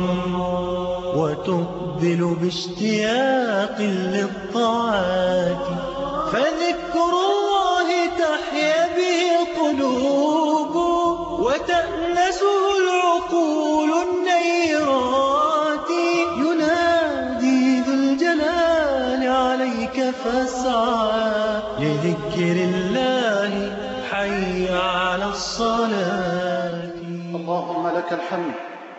وتقبل باشتياق للطاعات، فذكر الله تحيا به القلوب وتأنسه العقول النيرات. ينادي ذو الجلال عليك فاسعى لذكر الله، حي على الصلاة. اللهم لك الحمد،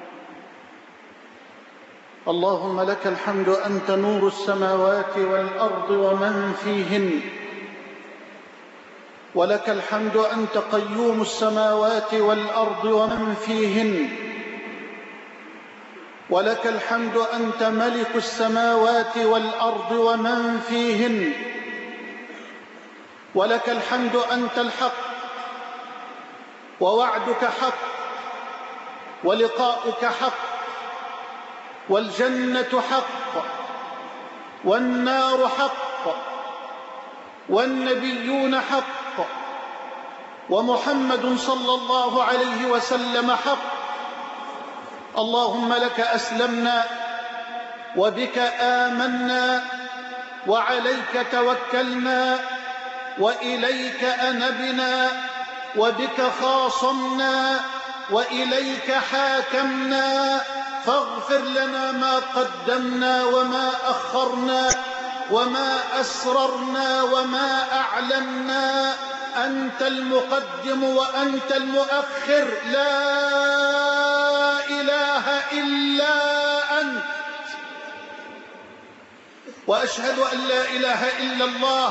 اللهم لك الحمد، أنت نور السماوات والأرض ومن فيهن، ولك الحمد أنت قيوم السماوات والأرض ومن فيهن، ولك الحمد أنت ملك السماوات والأرض ومن فيهن، ولك الحمد أنت الحق، ووعدك حق، ولقاؤك حق، والجنة حق، والنار حق، والنبيون حق، ومحمد صلى الله عليه وسلم حق. اللهم لك أسلمنا، وبك آمنا، وعليك توكلنا، وإليك أنبنا، وبك خاصمنا، وإليك حاكمنا. فاغفر لنا ما قدمنا وما أخرنا وما أسررنا وما أعلنا. أنت المقدم وأنت المؤخر، لا إله إلا أنت. وأشهد أن لا إله إلا الله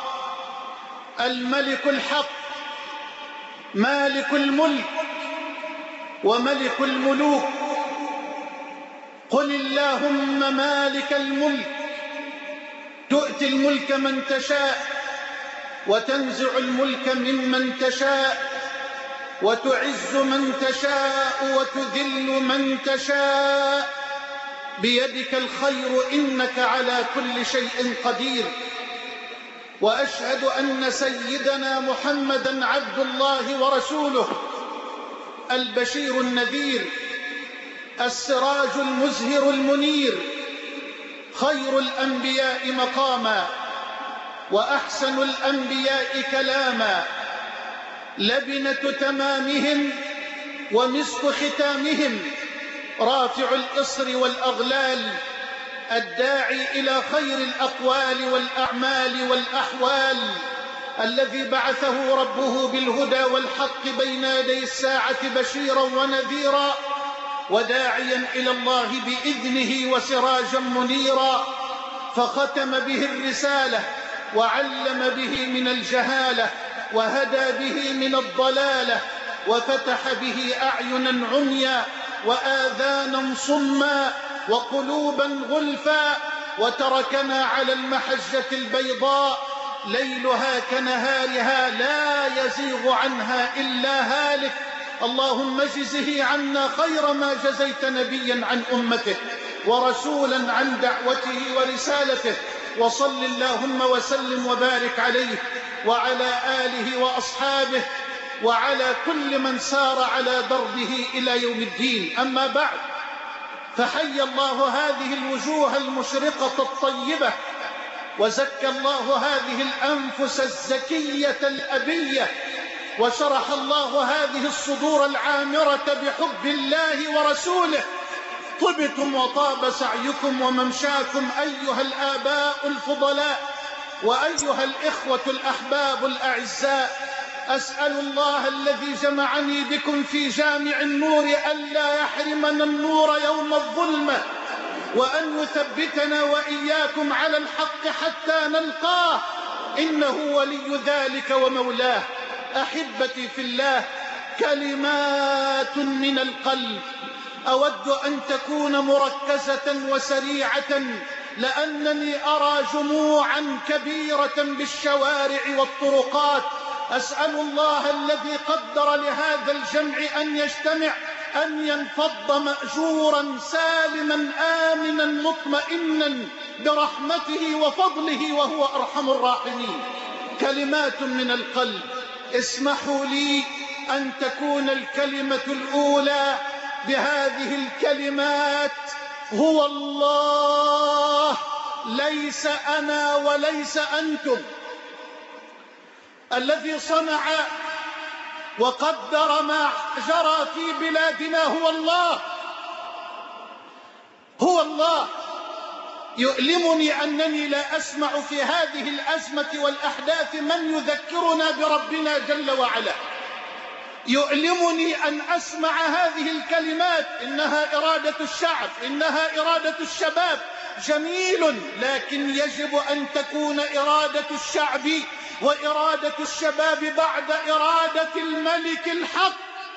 الملك الحق، مالك الملك وملك الملوك. قل اللهم مالك الملك، تؤتي الملك من تشاء، وتنزع الملك ممن تشاء، وتعز من تشاء، وتذل من تشاء. بيدك الخير، إنك على كل شيء قدير. وأشهد أن سيدنا محمدًا عبد الله ورسوله، البشير النذير، السراج المزهر المنير، خير الأنبياء مقاما، وأحسن الأنبياء كلاما، لبنة تمامهم ومسك ختامهم، رافع الإصر والأغلال، الداعي إلى خير الأقوال والأعمال والأحوال، الذي بعثه ربه بالهدى والحق بين يدي الساعة بشيرا ونذيرا، وداعيا إلى الله بإذنه وسراجا منيرا. فختم به الرسالة، وعلم به من الجهالة، وهدى به من الضلالة، وفتح به أعينا عميا وآذانا صما وقلوبا غلفا، وتركنا على المحجة البيضاء ليلها كنهارها لا يزيغ عنها إلا هالك. اللهم اجزه عنا خير ما جزيت نبيا عن أمته، ورسولا عن دعوته ورسالته. وصل اللهم وسلم وبارك عليه وعلى آله وأصحابه وعلى كل من سار على دربه إلى يوم الدين. أما بعد، فحي الله هذه الوجوه المشرقة الطيبة، وزكى الله هذه الأنفس الزكية الأبية، وشرح الله هذه الصدور العامرة بحب الله ورسوله. طبتم وطاب سعيكم وممشاكم أيها الآباء الفضلاء، وأيها الإخوة الأحباب الأعزاء. أسأل الله الذي جمعني بكم في جامع النور ألا يحرمنا النور يوم الظلمة، وأن يثبتنا وإياكم على الحق حتى نلقاه، إنه ولي ذلك ومولاه. أحبتي في الله، كلمات من القلب أود أن تكون مركزة وسريعة، لأنني أرى جموعا كبيرة بالشوارع والطرقات. أسأل الله الذي قدر لهذا الجمع أن يجتمع أن ينفض مأجورا سالما آمنا مطمئنا برحمته وفضله، وهو أرحم الراحمين. كلمات من القلب. اسمحوا لي أن تكون الكلمة الأولى بهذه الكلمات: هو الله، ليس أنا وليس أنتم. الذي صنع وقدر ما جرى في بلادنا هو الله، هو الله. يؤلمني أنني لا أسمع في هذه الأزمة والأحداث من يذكرنا بربنا جل وعلا. يؤلمني أن أسمع هذه الكلمات: إنها إرادة الشعب، إنها إرادة الشباب. جميل، لكن يجب أن تكون إرادة الشعب وإرادة الشباب بعد إرادة الملك الحق.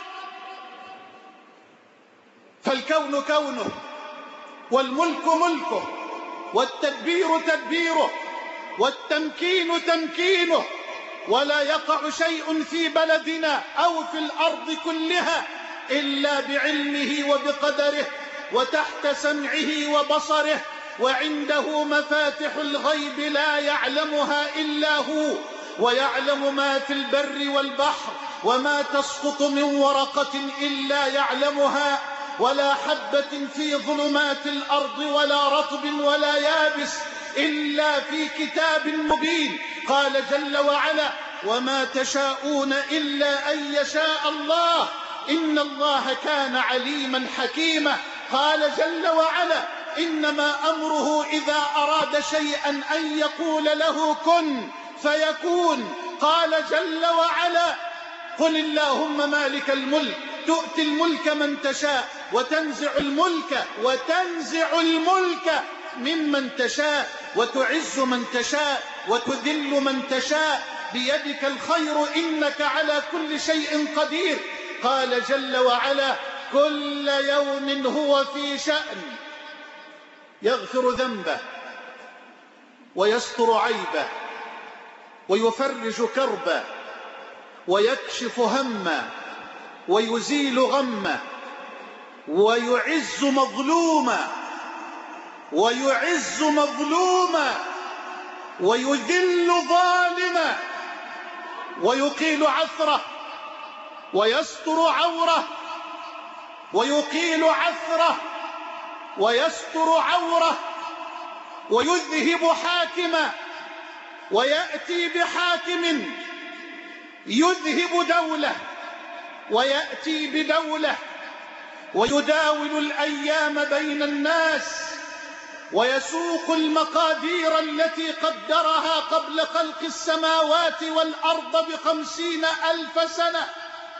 فالكون كونه، والملك ملكه، والتدبير تدبيره، والتمكين تمكينه، ولا يقع شيء في بلدنا أو في الأرض كلها إلا بعلمه وبقدره وتحت سمعه وبصره، وعنده مفاتح الغيب لا يعلمها إلا هو، ويعلم ما في البر والبحر، وما تسقط من ورقة إلا يعلمها، ولا حبة في ظلمات الأرض ولا رطب ولا يابس إلا في كتاب مبين. قال جل وعلا: وما تشاءون إلا أن يشاء الله إن الله كان عليما حكيما. قال جل وعلا: إنما أمره إذا أراد شيئا أن يقول له كن فيكون. قال جل وعلا: قل اللهم مالك الملك تؤتي الملك من تشاء وتنزع الملك ممن تشاء وتعز من تشاء وتذل من تشاء بيدك الخير إنك على كل شيء قدير. قال جل وعلا: كل يوم هو في شأن، يغفر ذنبه ويستر عيبه ويفرج كربه ويكشف همه ويزيل غمه ويعز مظلوما ويذل ظالما ويقيل عثره ويستر عوره ويقيل عثره ويستر عوره ويذهب حاكما ويأتي بحاكم يذهب دولة ويأتي بدولة ويداول الأيام بين الناس ويسوق المقادير التي قدرها قبل خلق السماوات والأرض ب50,000 سنة.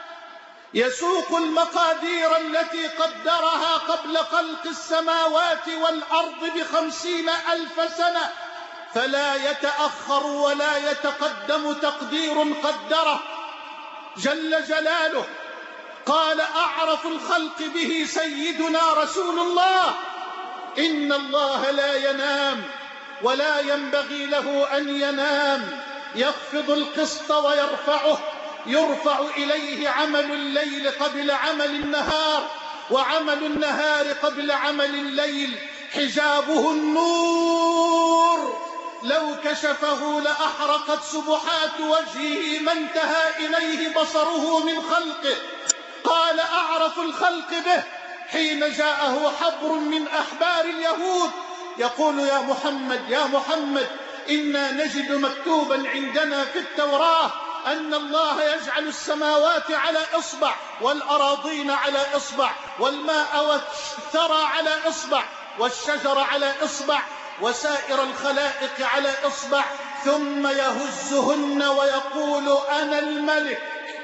يسوق المقادير التي قدرها قبل خلق السماوات والأرض ب50,000 سنة، فلا يتأخر ولا يتقدم تقدير قدره جل جلاله. قال: أعرف الخلق به سيدنا رسول الله: إن الله لا ينام ولا ينبغي له أن ينام، يخفض القسط ويرفعه، يرفع إليه عمل الليل قبل عمل النهار، وعمل النهار قبل عمل الليل، حجابه النور، لو كشفه لأحرقت سبحات وجهه ما انتهى إليه بصره من خلقه. قال: أعرف الخلق به حين جاءه حبر من أحبار اليهود يقول: يا محمد إنا نجد مكتوبا عندنا في التوراة أن الله يجعل السماوات على إصبع والأراضين على إصبع والماء والثرى على إصبع والشجر على إصبع وسائر الخلائق على إصبع، ثم يهزهن ويقول: أنا الملك.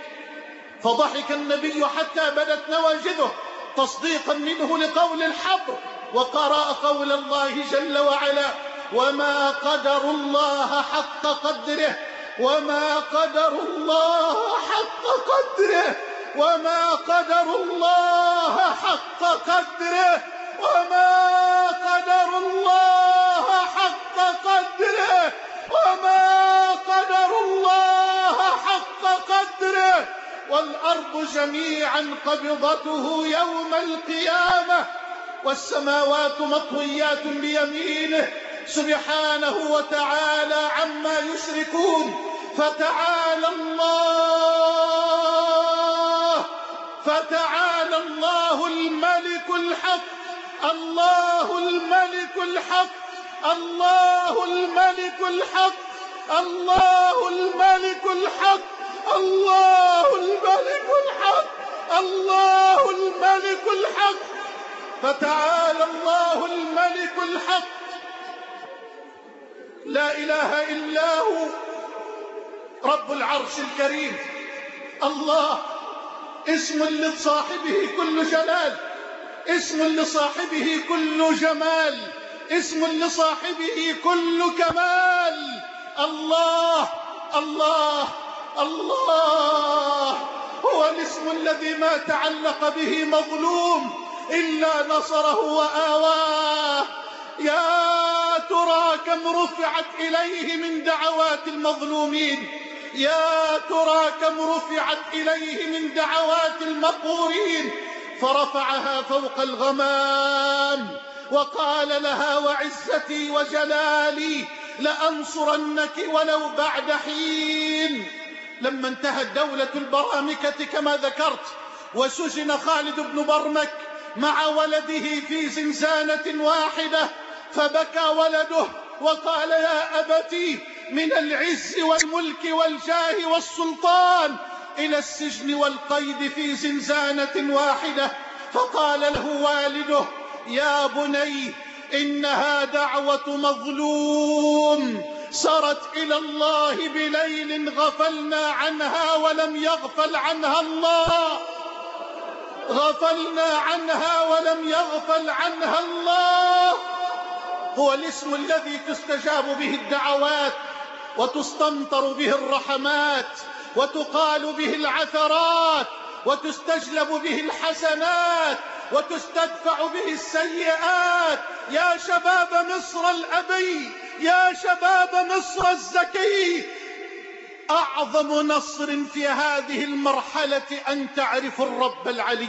فضحك النبي حتى بدت نواجذه تصديقا منه لقول الحبر، وقرأ قول الله جل وعلا: وما قدروا الله حق قدره، وما قدروا الله حق قدره، وما قدروا الله حق قدره، وما قدروا الله حق قدره، وما قدروا الله حق قدره. والأرض جميعا قبضته يوم القيامة والسماوات مطويات بيمينه سبحانه وتعالى عما يشركون. فتعالى الله فتعالى الله الملك الحق، الله الملك الحق، الله الملك الحق، الله الملك الحق، الله الملك الحق، الله الملك الحق. فتعالى الله الملك الحق، لا إله إلا هو رب العرش الكريم. الله اسم لصاحبه كل جلال، اسم لصاحبه كل جمال، اسم لصاحبه كل كمال. الله الله الله هو الاسم الذي ما تعلق به مظلوم إلا نصره وآواه. يا ترى كم رفعت إليه من دعوات المظلومين، يا ترى كم رفعت إليه من دعوات المقهورين، فرفعها فوق الغمام وقال لها وعزتي وجلالي لأنصرنك ولو بعد حين. لما انتهت دولة البرامكة كما ذكرت وسجن خالد بن برمك مع ولده في زنزانة واحدة، فبكى ولده وقال يا أبتي من العز والملك والجاه والسلطان إلى السجن والقيد في زنزانة واحدة. فقال له والده يا بني إنها دعوة مظلوم سرت إلى الله بليل غفلنا عنها ولم يغفل عنها الله، غفلنا عنها ولم يغفل عنها الله. هو الاسم الذي تستجاب به الدعوات وتستمطر به الرحمات وتقال به العثرات وتستجلب به الحسنات وتستدفع به السيئات. يا شباب مصر الأبي، يا شباب مصر الزكي، أعظم نصر في هذه المرحلة أن تعرفوا الرب العلي.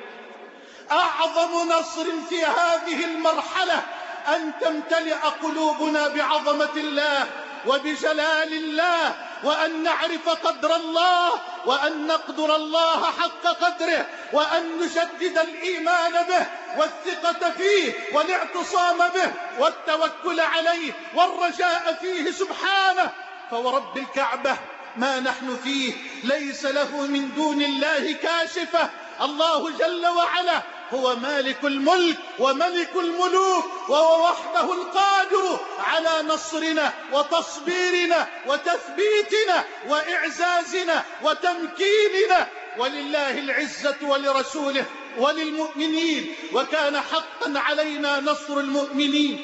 أعظم نصر في هذه المرحلة أن تمتلئ قلوبنا بعظمة الله وبجلال الله، وأن نعرف قدر الله، وأن نقدر الله حق قدره، وأن نجدد الإيمان به والثقة فيه والاعتصام به والتوكل عليه والرجاء فيه سبحانه. فورب الكعبة ما نحن فيه ليس له من دون الله كاشفة. الله جل وعلا هو مالك الملك وملك الملوك، وهو وحده القادر على نصرنا وتصبيرنا وتثبيتنا وإعزازنا وتمكيننا. ولله العزة ولرسوله وللمؤمنين، وكان حقا علينا نصر المؤمنين.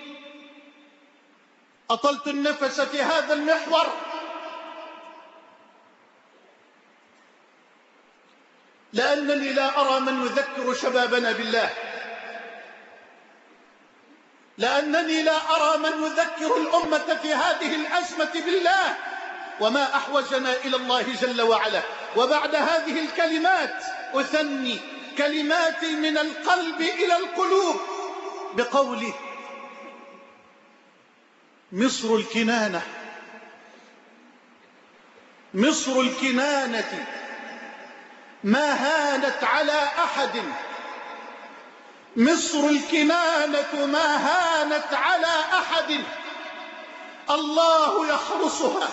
أطلت النفس في هذا المحور لأنني لا أرى من يذكر شبابنا بالله، لأنني لا أرى من يذكر الأمة في هذه الأزمة بالله، وما أحوجنا إلى الله جل وعلا. وبعد هذه الكلمات أثني كلماتي من القلب إلى القلوب بقولي مصر الكنانة، مصر الكنانة ما هانت على أحد، مصر الكنانة ما هانت على أحد. الله يحرسها،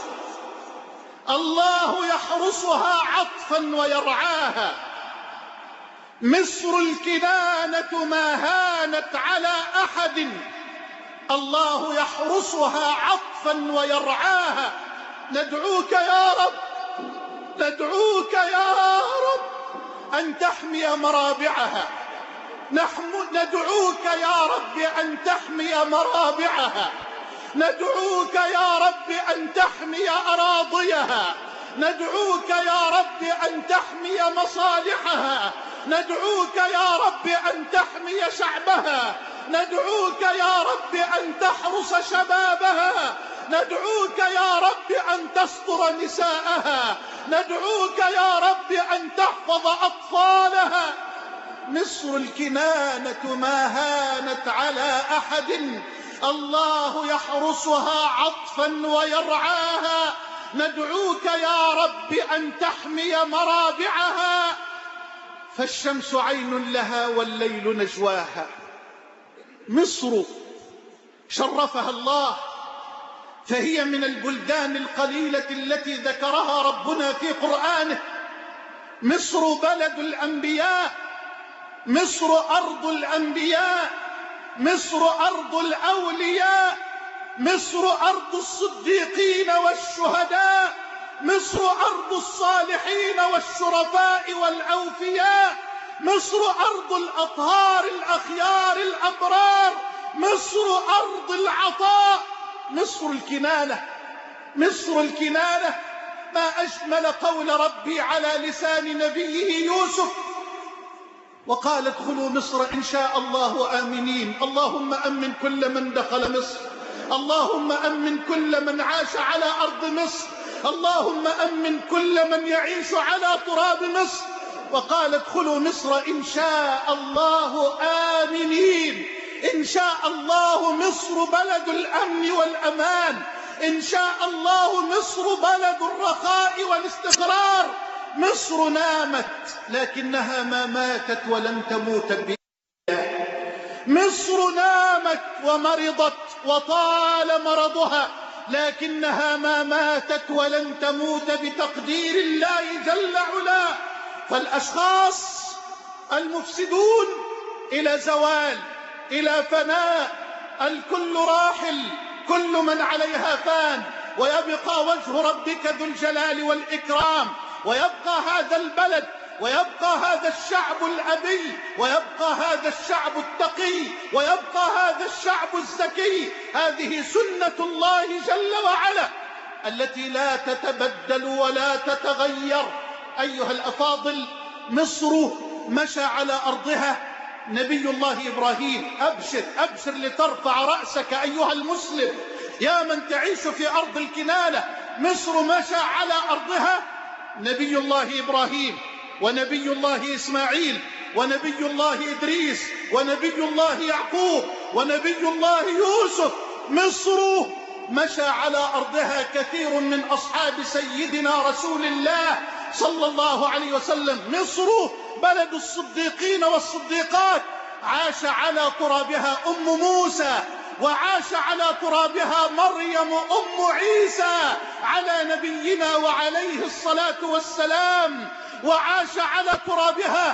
الله يحرسها عطفا ويرعاها. مصر الكنانة ما هانت على أحد، الله يحرسها عطفا ويرعاها. ندعوك يا رب، ندعوك يا رب أن تحمي مرابعها، ندعوك يا رب أن تحمي مرابعها، ندعوك يا رب أن تحمي أراضيها، ندعوك يا رب أن تحمي مصالحها، ندعوك يا رب أن تحمي شعبها، ندعوك يا رب أن تحرس شبابها، ندعوك يا رب أن تستر نساءها، ندعوك يا رب أن تحفظ أطفالها. مصر الكنانة ما هانت على أحد، الله يحرسها عطفا ويرعاها. ندعوك يا رب أن تحمي مرابعها. فالشمس عين لها والليل نجواها. مصر شرفها الله، فهي من البلدان القليلة التي ذكرها ربنا في قرآنه. مصر بلد الأنبياء، مصر أرض الأنبياء، مصر أرض الأولياء، مصر أرض الصديقين والشهداء، مصر أرض الصالحين والشرفاء والأوفياء، مصر أرض الأطهار الأخيار الأبرار، مصر أرض العطاء، مصر الكنانة، مصر الكنانة. ما أجمل قول ربي على لسان نبيه يوسف، وقال ادخلوا مصر إن شاء الله آمنين. اللهم أمن كل من دخل مصر، اللهم أمن كل من عاش على أرض مصر، اللهم أمن كل من يعيش على تراب مصر. وقال ادخلوا مصر إن شاء الله آمنين. إن شاء الله مصر بلد الأمن والأمان، إن شاء الله مصر بلد الرخاء والاستقرار. مصر نامت لكنها ما ماتت ولن تموت بإذن. مصر نامت ومرضت وطال مرضها، لكنها ما ماتت ولن تموت بتقدير الله جل علاه. فالأشخاص المفسدون إلى زوال، إلى فناء، الكل راحل، كل من عليها فان، ويبقى وجه ربك ذو الجلال والإكرام، ويبقى هذا البلد، ويبقى هذا الشعب الأبي، ويبقى هذا الشعب التقي، ويبقى هذا الشعب الزكي. هذه سنة الله جل وعلا التي لا تتبدل ولا تتغير. أيها الأفاضل، مصر مشى على أرضها نبي الله إبراهيم. أبشر أبشر لترفع رأسك أيها المسلم يا من تعيش في أرض الكنانة. مصر مشى على أرضها نبي الله إبراهيم، ونبي الله إسماعيل، ونبي الله إدريس، ونبي الله يعقوب، ونبي الله يوسف. مصر مشى على أرضها كثير من أصحاب سيدنا رسول الله صلى الله عليه وسلم. مصر بلد الصديقين والصديقات، عاش على ترابها أم موسى، وعاش على ترابها مريم أم عيسى على نبينا وعليه الصلاة والسلام، وعاش على ترابها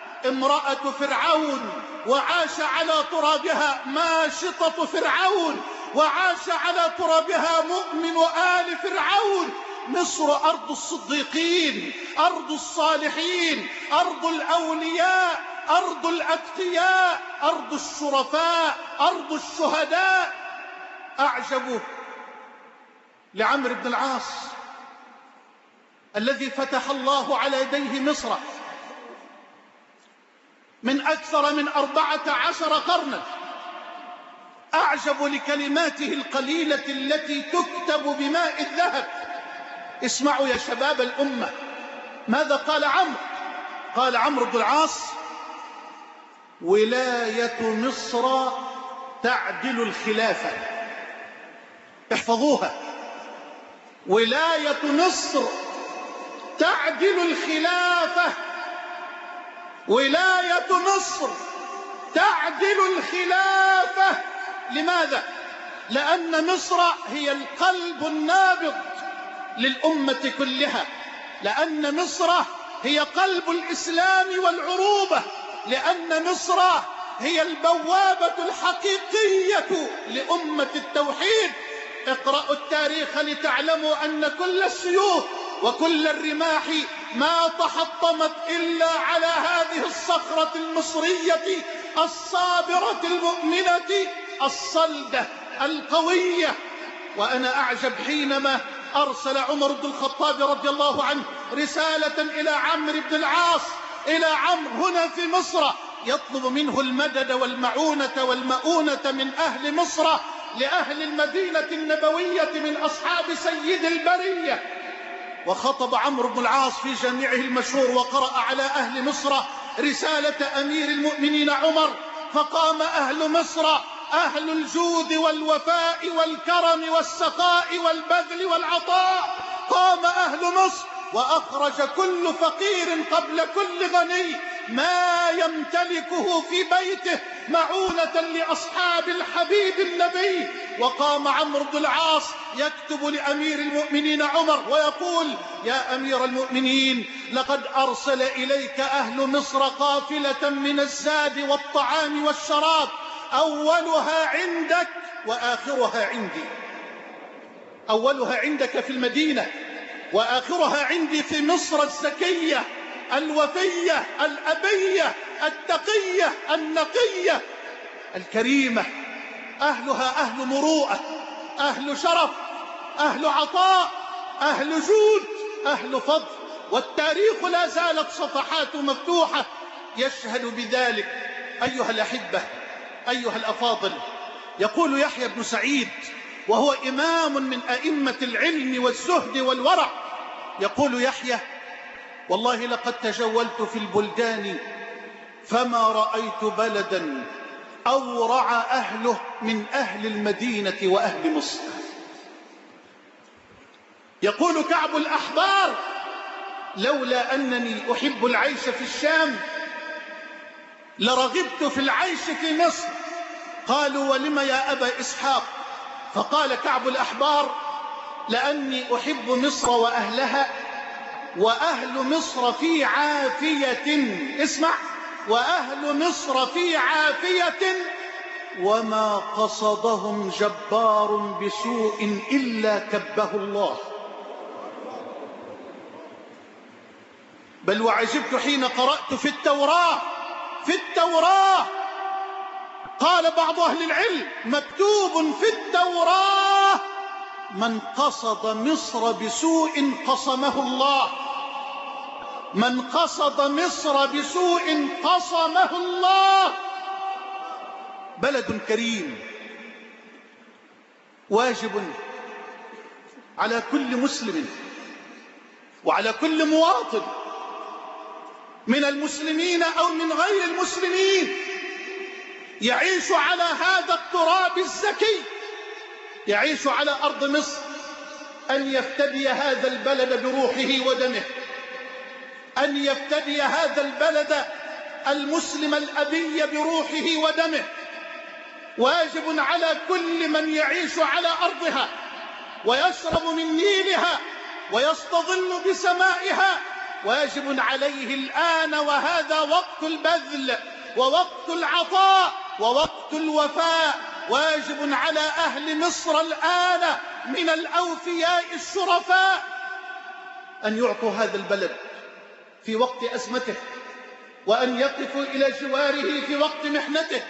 امرأة فرعون، وعاش على ترابها ماشطة فرعون، وعاش على ترابها مؤمن آل فرعون. مصر أرض الصديقين، أرض الصالحين، أرض الأولياء، أرض الأتقياء، أرض الشرفاء، أرض الشهداء. أعجب لعمرو بن العاص الذي فتح الله على يديه مصر من أكثر من 14 قرنا. أعجب لكلماته القليلة التي تكتب بماء الذهب. اسمعوا يا شباب الأمة ماذا قال عمرو. قال عمرو بن العاص: ولاية مصر تعدل الخلافة. احفظوها، ولاية مصر تعدل الخلافة. ولاية مصر تعدل الخلافة. لماذا؟ لأن مصر هي القلب النابض للأمة كلها، لأن مصر هي قلب الإسلام والعروبة، لأن مصر هي البوابة الحقيقية لأمة التوحيد. اقرأوا التاريخ لتعلموا أن كل السيوف وكل الرماح ما تحطمت إلا على هذه الصخرة المصرية الصابرة المؤمنة الصلدة القوية. وأنا أعجب حينما أرسل عمر بن الخطاب رضي الله عنه رسالة إلى عمرو بن العاص، إلى عمرو هنا في مصر، يطلب منه المدد والمعونة والمؤونة من أهل مصر لأهل المدينة النبوية من أصحاب سيد البرية. وخطب عمرو بن العاص في جامعه المشهور وقرأ على أهل مصر رسالة أمير المؤمنين عمر، فقام أهل مصر، أهل الجود والوفاء والكرم والسخاء والبذل والعطاء، قام أهل مصر وأخرج كل فقير قبل كل غني ما يمتلكه في بيته معونة لأصحاب الحبيب النبي. وقام عمرو بن العاص يكتب لأمير المؤمنين عمر ويقول: يا أمير المؤمنين، لقد أرسل إليك أهل مصر قافلة من الزاد والطعام والشراب، أولها عندك وآخرها عندي. أولها عندك في المدينة وآخرها عندي في مصر الزكية الوفية الأبية التقية النقية الكريمة. أهلها أهل مروءة، أهل شرف، أهل عطاء، أهل جود، أهل فضل، والتاريخ لا زالت صفحاته مفتوحة يشهد بذلك. أيها الأحبة، أيها الأفاضل، يقول يحيى بن سعيد وهو إمام من أئمة العلم والزهد والورع، يقول يحيى: والله لقد تجولت في البلدان فما رأيت بلدا أورع أهله من أهل المدينة وأهل مصر. يقول كعب الأحبار: لولا أنني أحب العيش في الشام لرغبت في العيش في مصر. قالوا: ولم يا أبا إسحاق؟ فقال كعب الأحبار: لأني أحب مصر وأهلها، وأهل مصر في عافية. اسمع: وأهل مصر في عافية، وما قصدهم جبار بسوء إلا كبه الله. بل وعجبت حين قرأت في التوراة قال بعض أهل العلم: مكتوب في التوراة: من قصد مصر بسوء قصمه الله. من قصد مصر بسوء قصمه الله. بلد كريم، واجب على كل مسلم وعلى كل مواطن من المسلمين أو من غير المسلمين يعيش على هذا التراب الزكي، يعيش على أرض مصر، أن يفتدي هذا البلد بروحه ودمه، أن يفتدي هذا البلد المسلم الأبي بروحه ودمه. واجب على كل من يعيش على أرضها ويشرب من نيلها ويستظل بسمائها، واجب عليه الآن، وهذا وقت البذل ووقت العطاء ووقت الوفاء. واجب على أهل مصر الآن من الأوفياء الشرفاء أن يعطوا هذا البلد في وقت أزمته، وأن يقفوا إلى جواره في وقت محنته.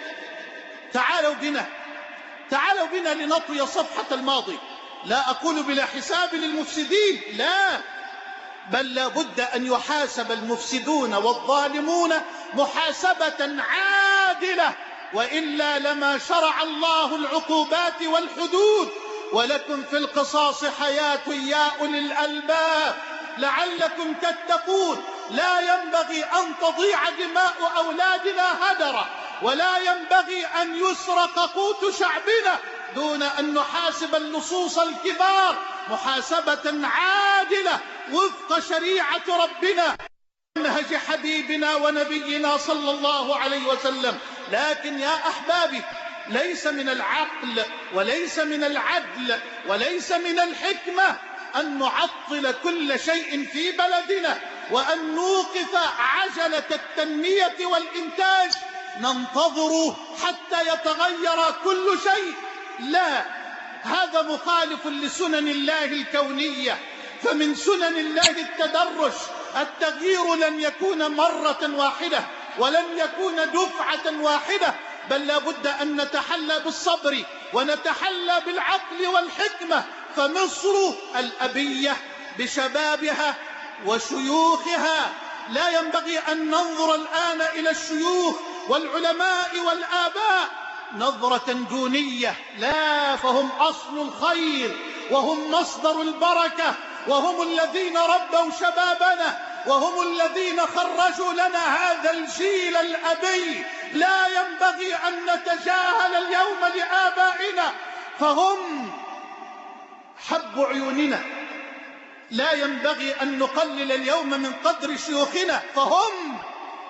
تعالوا بنا لنطوي صفحة الماضي. لا أقول بلا حساب للمفسدين، لا، بل لا بد أن يحاسب المفسدون والظالمون محاسبة عادلة، وإلا لما شرع الله العقوبات والحدود. ولكم في القصاص حياة يا أولي الألباب لعلكم تتقون. لا ينبغي أن تضيع دماء أولادنا هدرا، ولا ينبغي أن يسرق قوت شعبنا دون أن نحاسب اللصوص الكبار محاسبة عادلة وفق شريعة ربنا منهج حبيبنا ونبينا صلى الله عليه وسلم. لكن يا أحبابي، ليس من العقل وليس من العدل وليس من الحكمة أن نعطل كل شيء في بلدنا وأن نوقف عجلة التنمية والإنتاج ننتظر حتى يتغير كل شيء. لا، هذا مخالف لسنن الله الكونية. فمن سنن الله التدرج. التغيير لن يكون مرة واحدة ولن يكون دفعة واحدة، بل لا بد أن نتحلى بالصبر ونتحلى بالعقل والحكمة. فمصر الأبية بشبابها وشيوخها، لا ينبغي أن ننظر الآن إلى الشيوخ والعلماء والآباء نظرة دونية، لا، فهم أصل الخير وهم مصدر البركة وهم الذين ربوا شبابنا وهم الذين خرجوا لنا هذا الجيل الأبي. لا ينبغي أن نتجاهل اليوم لآبائنا، فهم حب عيوننا. لا ينبغي أن نقلل اليوم من قدر شيوخنا،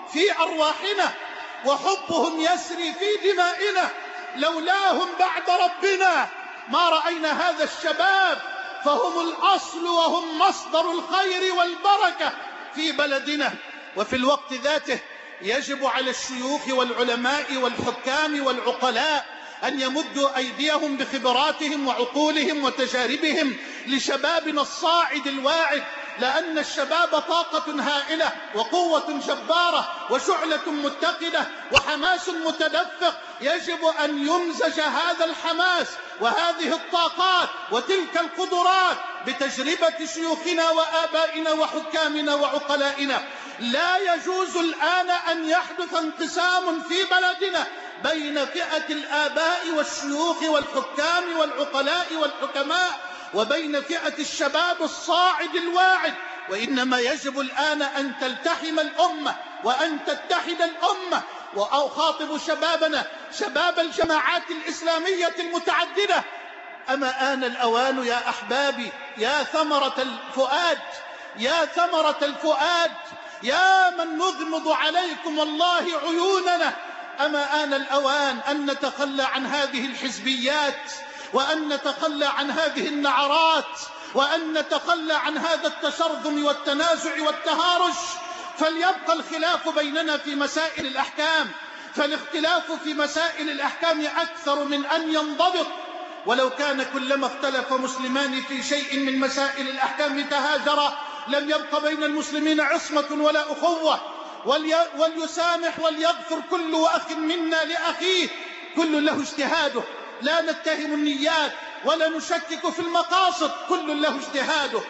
في أرواحنا وحبهم يسري في دمائنا. لولاهم بعد ربنا ما رأينا هذا الشباب، فهم الأصل وهم مصدر الخير والبركة في بلدنا. وفي الوقت ذاته يجب على الشيوخ والعلماء والحكام والعقلاء أن يمدوا أيديهم بخبراتهم وعقولهم وتجاربهم لشبابنا الصاعد الواعد، لأن الشباب طاقة هائلة وقوة جبارة وشعلة متقدة وحماس متدفق. يجب أن يمزج هذا الحماس وهذه الطاقات وتلك القدرات بتجربة شيوخنا وآبائنا وحكامنا وعقلائنا. لا يجوز الآن أن يحدث انقسام في بلدنا بين فئة الآباء والشيوخ والحكام والعقلاء والحكماء وبين فئة الشباب الصاعد الواعد، وإنما يجب الآن أن تلتحم الأمة وأن تتحد الأمة. وأخاطب شبابنا، شباب الجماعات الإسلامية المتعددة: أما آن الأوان يا أحبابي، يا ثمرة الفؤاد، يا ثمرة الفؤاد، يا من نغمض عليكم والله عيوننا، أما آن الأوان أن نتخلى عن هذه الحزبيات، وأن نتخلى عن هذه النعرات، وأن نتخلى عن هذا التشرذم والتنازع والتهارج. فليبقى الخلاف بيننا في مسائل الأحكام، فالاختلاف في مسائل الأحكام أكثر من أن ينضبط. ولو كان كلما اختلف مسلمان في شيء من مسائل الأحكام تهاجرا لم يبق بين المسلمين عصمة ولا أخوة. وليسامح وليغفر كل أخ منا لأخيه، كل له اجتهاده، لا نتهم النيات ولا نشكك في المقاصد، كل له اجتهاده،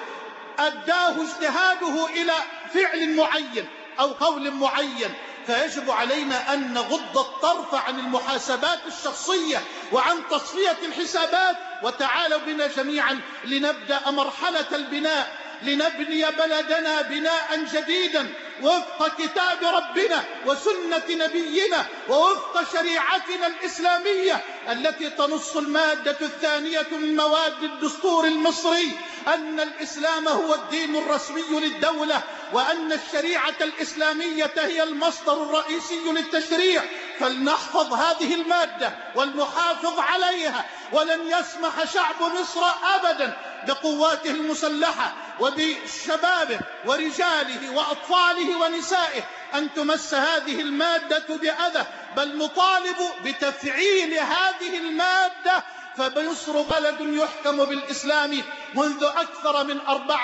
أداه اجتهاده إلى فعل معين أو قول معين. فيجب علينا أن نغض الطرف عن المحاسبات الشخصية وعن تصفية الحسابات. وتعالوا بنا جميعا لنبدأ مرحلة البناء، لنبني بلدنا بناء جديدا وفق كتاب ربنا وسنة نبينا ووفق شريعتنا الإسلامية التي تنص المادة الثانية من مواد الدستور المصري أن الإسلام هو الدين الرسمي للدولة، وأن الشريعة الإسلامية هي المصدر الرئيسي للتشريع. فلنحفظ هذه المادة ولنحافظ عليها، ولن يسمح شعب مصر أبدا بقواته المسلحة وبشبابه ورجاله وأطفاله ونسائه أن تمس هذه المادة بأذى، بل نطالب بتفعيل هذه المادة. فمصر بلد يحكم بالإسلام منذ أكثر من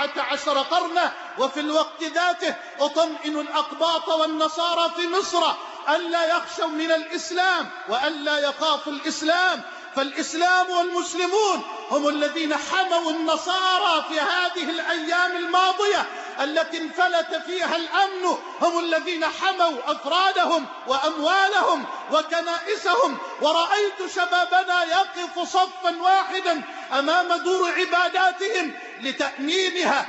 14 قرنا، وفي الوقت ذاته أطمئن الأقباط والنصارى في مصر ألا يخشوا من الإسلام وألا يخافوا الإسلام، فالإسلام والمسلمون هم الذين حموا النصارى في هذه الأيام الماضية التي انفلت فيها الأمن، هم الذين حموا أفرادهم وأموالهم وكنائسهم. ورأيت شبابنا يقف صفا واحدا أمام دور عباداتهم لتأمينها.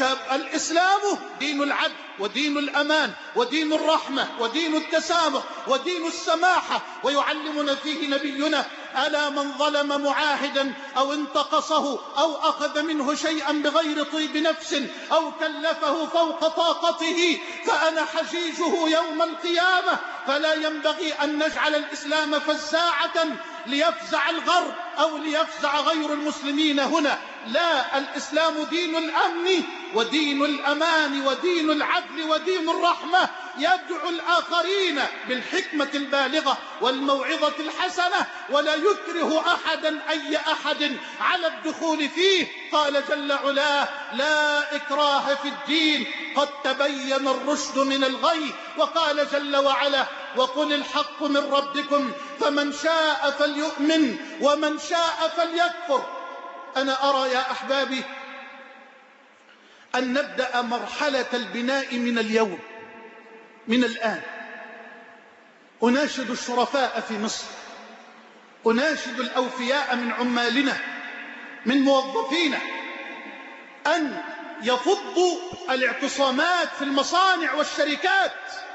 فالإسلام دين العدل ودين الأمان ودين الرحمة ودين التسامح ودين السماحة، ويعلمنا فيه نبينا: ألا من ظلم معاهدا أو انتقصه أو أخذ منه شيئا بغير طيب نفس أو كلفه فوق طاقته فأنا حجيجه يوم القيامة. فلا ينبغي أن نجعل الإسلام فزاعة ليفزع الغرب أو ليفزع غير المسلمين هنا. لا، الإسلام دين الأمن ودين الأمان ودين العدل ودين الرحمة، يدعو الآخرين بالحكمة البالغة والموعظة الحسنة، ولا يكره أحدا أي أحد على الدخول فيه. قال جل علاه: لا إكراه في الدين قد تبين الرشد من الغي. وقال جل وعلا: وقل الحق من ربكم فمن شاء فليؤمن ومن شاء فليكفر. أنا أرى يا أحبابي أن نبدأ مرحلة البناء من اليوم، من الآن. أناشد الشرفاء في مصر، أناشد الأوفياء من عمالنا من موظفينا أن يفضوا الاعتصامات في المصانع والشركات.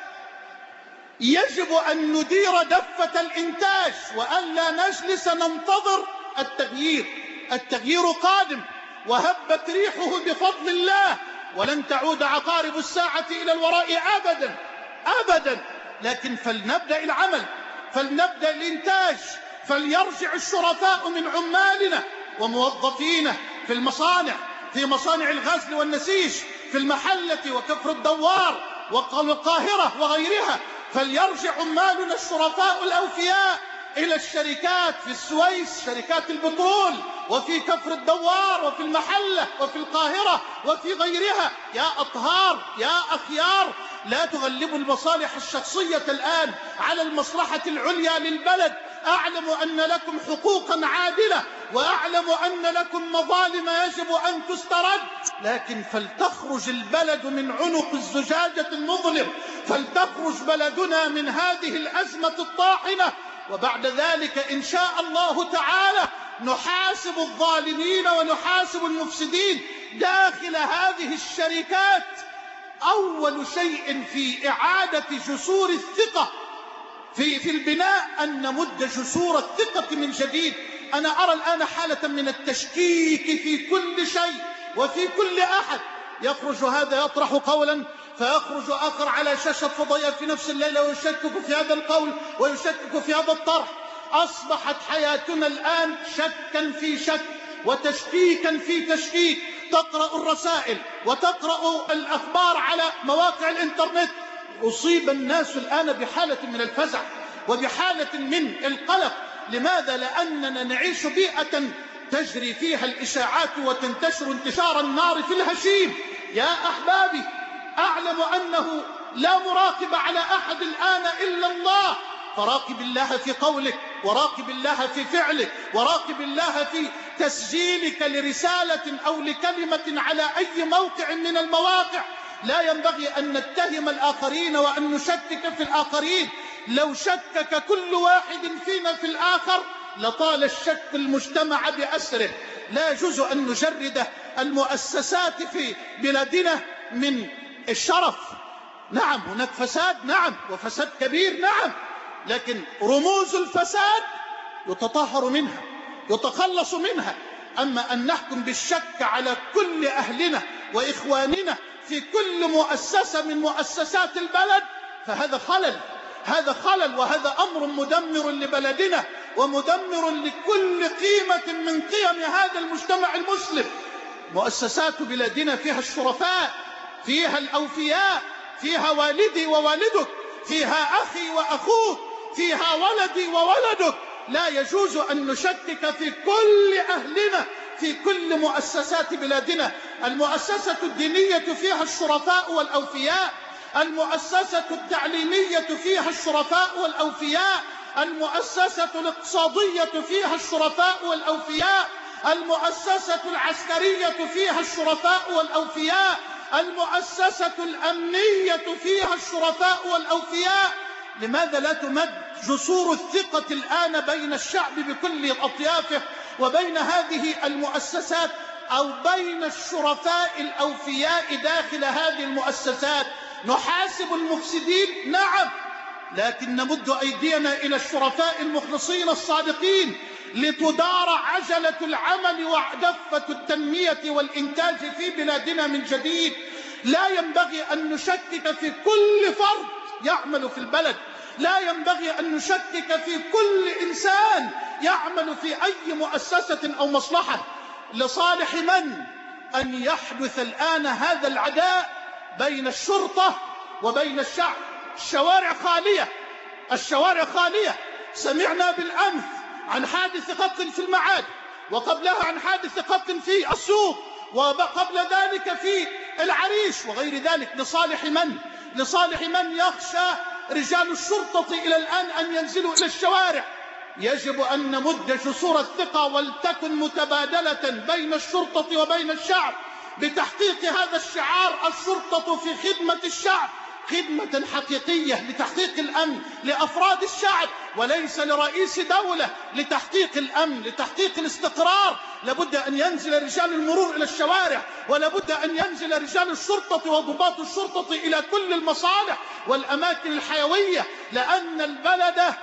يجب أن ندير دفة الإنتاج وأن لا نجلس ننتظر التغيير. التغيير قادم وهبت ريحه بفضل الله، ولن تعود عقارب الساعة إلى الوراء أبدا. أبدا، لكن فلنبدأ العمل، فلنبدأ الإنتاج، فليرجع الشرفاء من عمالنا وموظفينا في المصانع، في مصانع الغزل والنسيج، في المحلة وكفر الدوار والقاهرة وغيرها، فليرجع عمالنا الشرفاء الأوفياء إلى الشركات في السويس، شركات البترول، وفي كفر الدوار وفي المحلة وفي القاهرة وفي غيرها. يا أطهار، يا أخيار، لا تغلبوا المصالح الشخصية الآن على المصلحة العليا للبلد. أعلم أن لكم حقوقا عادلة، وأعلم أن لكم مظالم يجب أن تسترد، لكن فلتخرج البلد من عنق الزجاجة المظلم، فلتخرج بلدنا من هذه الأزمة الطاحنة، وبعد ذلك إن شاء الله تعالى نحاسب الظالمين ونحاسب المفسدين داخل هذه الشركات. أول شيء في إعادة جسور الثقة في البناء أن نمد جسور الثقة من جديد. أنا أرى الآن حالة من التشكيك في كل شيء وفي كل أحد. يخرج هذا يطرح قولا فيخرج آخر على شاشة فضائية في نفس الليلة ويشكك في هذا القول ويشكك في هذا الطرح. أصبحت حياتنا الآن شكا في شك وتشكيكا في تشكيك. تقرأ الرسائل وتقرأ الأخبار على مواقع الإنترنت. أصيب الناس الآن بحالة من الفزع وبحالة من القلق. لماذا؟ لأننا نعيش بيئة تجري فيها الإشاعات وتنتشر انتشار النار في الهشيم. يا أحبابي، أعلم أنه لا مراقب على أحد الآن إلا الله، فراقب الله في قولك، وراقب الله في فعلك، وراقب الله في تسجيلك لرسالة أو لكلمة على أي موقع من المواقع. لا ينبغي أن نتهم الآخرين وأن نشكك في الآخرين. لو شكك كل واحد فينا في الآخر لطال الشك المجتمع بأسره. لا يجوز أن نجرد المؤسسات في بلادنا من الشرف. نعم هناك فساد، نعم، وفساد كبير، نعم، لكن رموز الفساد يتطهر منها، يتخلص منها. أما أن نحكم بالشك على كل أهلنا وإخواننا في كل مؤسسة من مؤسسات البلد فهذا خلل، هذا خلل، وهذا أمر مدمر لبلدنا ومدمر لكل قيمة من قيم هذا المجتمع المسلم. مؤسسات بلادنا فيها الشرفاء، فيها الأوفياء، فيها والدي ووالدك، فيها أخي وأخوك، فيها ولدي وولدك. لا يجوز أن نشكك في كل أهلنا في كل مؤسسات بلادنا. المؤسسة الدينية فيها الشرفاء والأوفياء، المؤسسة التعليمية فيها الشرفاء والأوفياء، المؤسسة الاقتصادية فيها الشرفاء والأوفياء، المؤسسة العسكرية فيها الشرفاء والأوفياء، المؤسسة الأمنية فيها الشرفاء والأوفياء. لماذا لا تمد جسور الثقة الآن بين الشعب بكل أطيافه وبين هذه المؤسسات أو بين الشرفاء الأوفياء داخل هذه المؤسسات؟ نحاسب المفسدين، نعم، لكن نمد أيدينا إلى الشرفاء المخلصين الصادقين لتدار عجلة العمل ودفة التنمية والإنتاج في بلادنا من جديد. لا ينبغي أن نشكك في كل فرد يعمل في البلد، لا ينبغي أن نشكك في كل إنسان يعمل في أي مؤسسة أو مصلحة. لصالح من أن يحدث الآن هذا العداء بين الشرطة وبين الشعب؟ الشوارع خالية، الشوارع خالية. سمعنا بالأمس عن حادث قتل في المعاد، وقبلها عن حادث قتل في السوق، وقبل ذلك في العريش وغير ذلك. لصالح من؟ لصالح من يخشى رجال الشرطة إلى الآن أن ينزلوا إلى الشوارع؟ يجب أن نمد جسور الثقة ولتكن متبادلة بين الشرطة وبين الشعب بتحقيق هذا الشعار: الشرطة في خدمة الشعب، خدمة حقيقية لتحقيق الأمن لأفراد الشعب وليس لرئيس دولة. لتحقيق الأمن، لتحقيق الاستقرار، لابد أن ينزل رجال المرور إلى الشوارع، ولابد أن ينزل رجال الشرطة وضباط الشرطة إلى كل المصالح والأماكن الحيوية، لأن البلد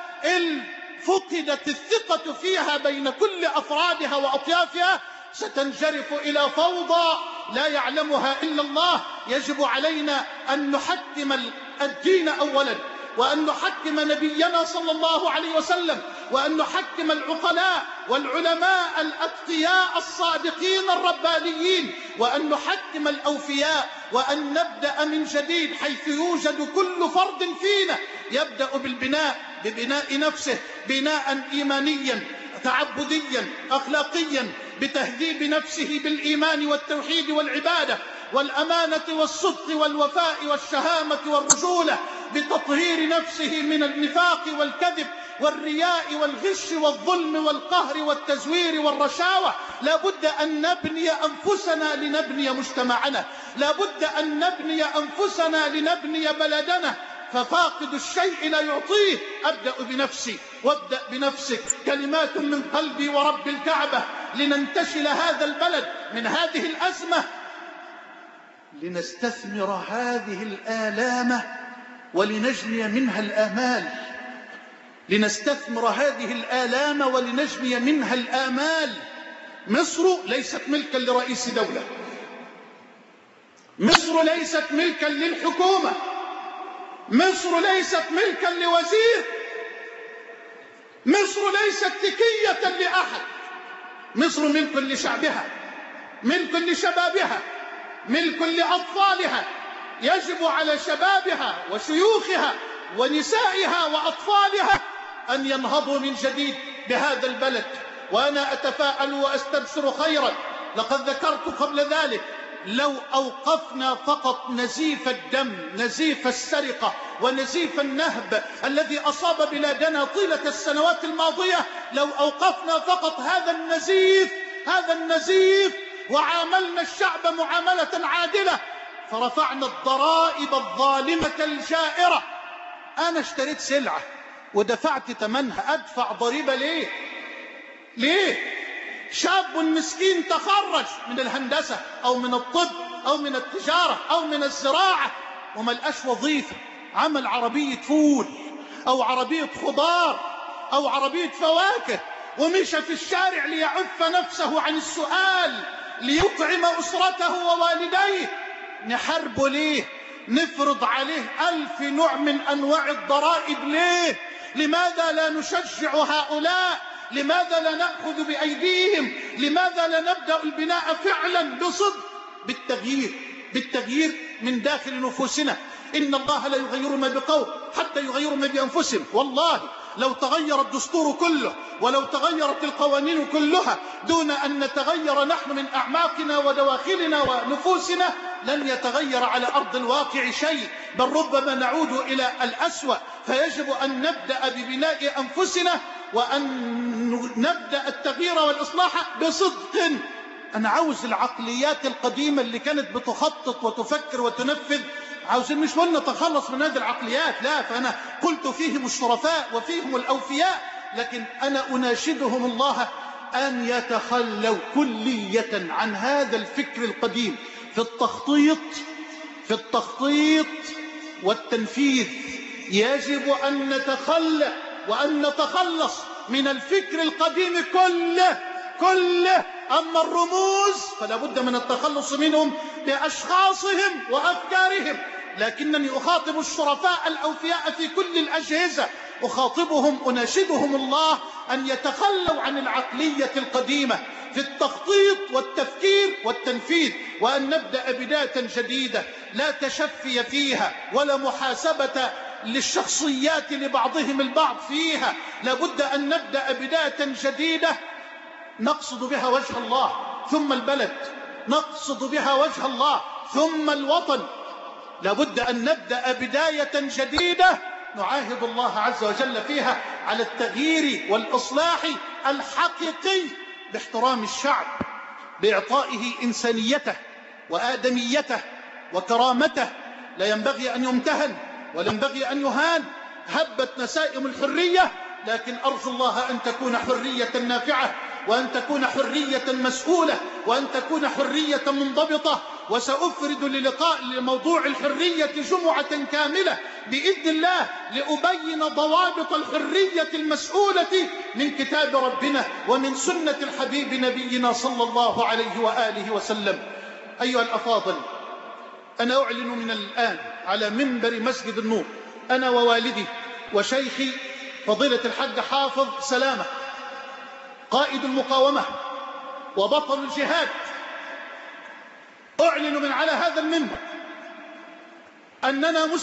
فقدت الثقة فيها بين كل أفرادها وأطيافها ستنجرف إلى فوضى لا يعلمها إلا الله. يجب علينا أن نحكم الدين أولا، وأن نحكم نبينا صلى الله عليه وسلم، وأن نحكم العقلاء والعلماء الأتقياء الصادقين الربانيين، وأن نحكم الأوفياء، وأن نبدأ من جديد حيث يوجد كل فرد فينا يبدأ ببناء نفسه بناء إيمانيا تعبديا أخلاقيا، بتهذيب نفسه بالإيمان والتوحيد والعبادة والأمانة والصدق والوفاء والشهامة والرجولة، بتطهير نفسه من النفاق والكذب والرياء والغش والظلم والقهر والتزوير والرشاوى. لا بد أن نبني أنفسنا لنبني مجتمعنا، لا بد أن نبني أنفسنا لنبني بلدنا، ففاقد الشيء لا يعطيه. أبدأ بنفسي وابدأ بنفسك، كلمات من قلبي ورب الكعبة، لننتشل هذا البلد من هذه الأزمة، لنستثمر هذه الآلام ولنجني منها الآمال، لنستثمر هذه الآلام ولنجني منها الآمال. مصر ليست ملكا لرئيس دولة، مصر ليست ملكا للحكومة، مصر ليست ملكا لوزير، مصر ليست تكية لأحد، مصر ملك لشعبها، ملك لشبابها، ملك لأطفالها. يجب على شبابها وشيوخها ونسائها وأطفالها أن ينهضوا من جديد بهذا البلد. وأنا أتفاءل وأستبشر خيرا. لقد ذكرت قبل ذلك، لو أوقفنا فقط نزيف الدم، نزيف السرقة ونزيف النهب الذي أصاب بلادنا طيلة السنوات الماضية، لو أوقفنا فقط هذا النزيف وعاملنا الشعب معاملة عادلة، فرفعنا الضرائب الظالمة الجائرة. أنا اشتريت سلعة ودفعت ثمنها، أدفع ضريبة ليه؟ شاب مسكين تخرج من الهندسة أو من الطب أو من التجارة أو من الزراعة وما لقاش وظيفة، عمل عربية فول أو عربية خضار أو عربية فواكه، ومشى في الشارع ليعف نفسه عن السؤال، ليطعم أسرته ووالديه. نحاربه ليه؟ نفرض عليه 1000 نوع من أنواع الضرائب ليه؟ لماذا لا نشجع هؤلاء؟ لماذا لا نأخذ بأيديهم؟ لماذا لا نبدأ البناء فعلا بصدق بالتغيير من داخل نفوسنا؟ إن الله لا يغير ما بقوم حتى يغيروا ما بأنفسهم. والله لو تغير الدستور كله ولو تغيرت القوانين كلها دون أن نتغير نحن من أعماقنا ودواخلنا ونفوسنا، لن يتغير على أرض الواقع شيء، بل ربما نعود إلى الأسوأ. فيجب أن نبدأ ببناء أنفسنا وأن نبدأ التغيير والإصلاح بصدق. أنا عاوز العقليات القديمة اللي كانت بتخطط وتفكر وتنفذ، عاوزين مش قلنا نتخلص من هذه العقليات، لا، فأنا قلت فيهم الشرفاء وفيهم الأوفياء، لكن أنا أناشدهم الله أن يتخلوا كلية عن هذا الفكر القديم في التخطيط والتنفيذ. يجب أن نتخلى وأن نتخلص من الفكر القديم كله. أما الرموز فلا بد من التخلص منهم بأشخاصهم وأفكارهم. لكنني أخاطب الشرفاء الأوفياء في كل الأجهزة، أخاطبهم أناشدهم الله أن يتخلوا عن العقلية القديمة في التخطيط والتفكير والتنفيذ، وأن نبدأ بداية جديدة لا تشفي فيها ولا محاسبة للشخصيات لبعضهم البعض فيها. لابد أن نبدأ بداية جديدة نقصد بها وجه الله ثم البلد، نقصد بها وجه الله ثم الوطن. لابد أن نبدأ بداية جديدة نعاهد الله عز وجل فيها على التغيير والإصلاح الحقيقي باحترام الشعب، بإعطائه إنسانيته وآدميته وكرامته. لا ينبغي أن يمتهن ولا ينبغي أن يهان. هبت نسائم الحرية، لكن أرجو الله أن تكون حرية نافعة، وأن تكون حرية مسؤولة، وأن تكون حرية منضبطة. وسأفرد لموضوع الحرية جمعة كاملة بإذن الله لأبين ضوابط الحرية المسؤولة من كتاب ربنا ومن سنة الحبيب نبينا صلى الله عليه وآله وسلم. أيها الأفاضل، أنا أعلن من الآن على منبر مسجد النور أنا ووالدي وشيخي فضيلة الحاج حافظ سلامة قائد المقاومة وبطل الجهاد، أعلن من على هذا المنبر أننا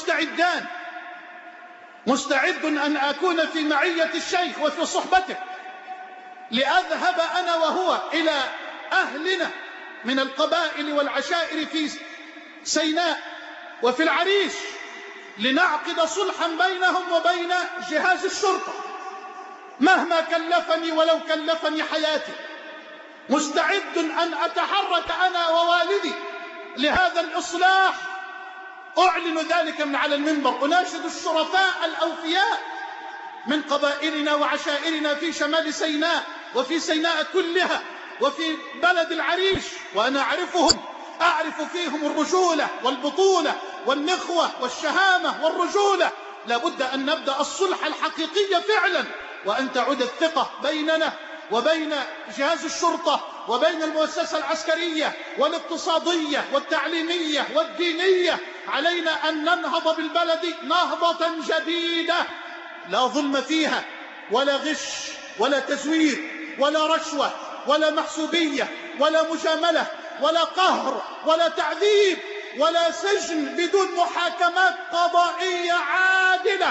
مستعد أن أكون في معية الشيخ وفي صحبته لأذهب أنا وهو إلى أهلنا من القبائل والعشائر في سيناء وفي العريش لنعقد صلحا بينهم وبين جهاز الشرطة مهما كلفني ولو كلفني حياتي. مستعد أن أتحرك أنا ووالدي لهذا الإصلاح. أعلن ذلك من على المنبر، أناشد الشرفاء الأوفياء من قبائلنا وعشائرنا في شمال سيناء وفي سيناء كلها وفي بلد العريش، وأنا أعرفهم، أعرف فيهم الرجولة والبطولة والنخوة والشهامة والرجولة. لابد أن نبدأ الصلح الحقيقي فعلا، وأن تعود الثقة بيننا وبين جهاز الشرطة وبين المؤسسة العسكرية والاقتصادية والتعليمية والدينية. علينا أن ننهض بالبلد نهضة جديدة لا ظلم فيها ولا غش ولا تزوير ولا رشوة ولا محسوبية ولا مجاملة ولا قهر ولا تعذيب ولا سجن بدون محاكمات قضائية عادلة.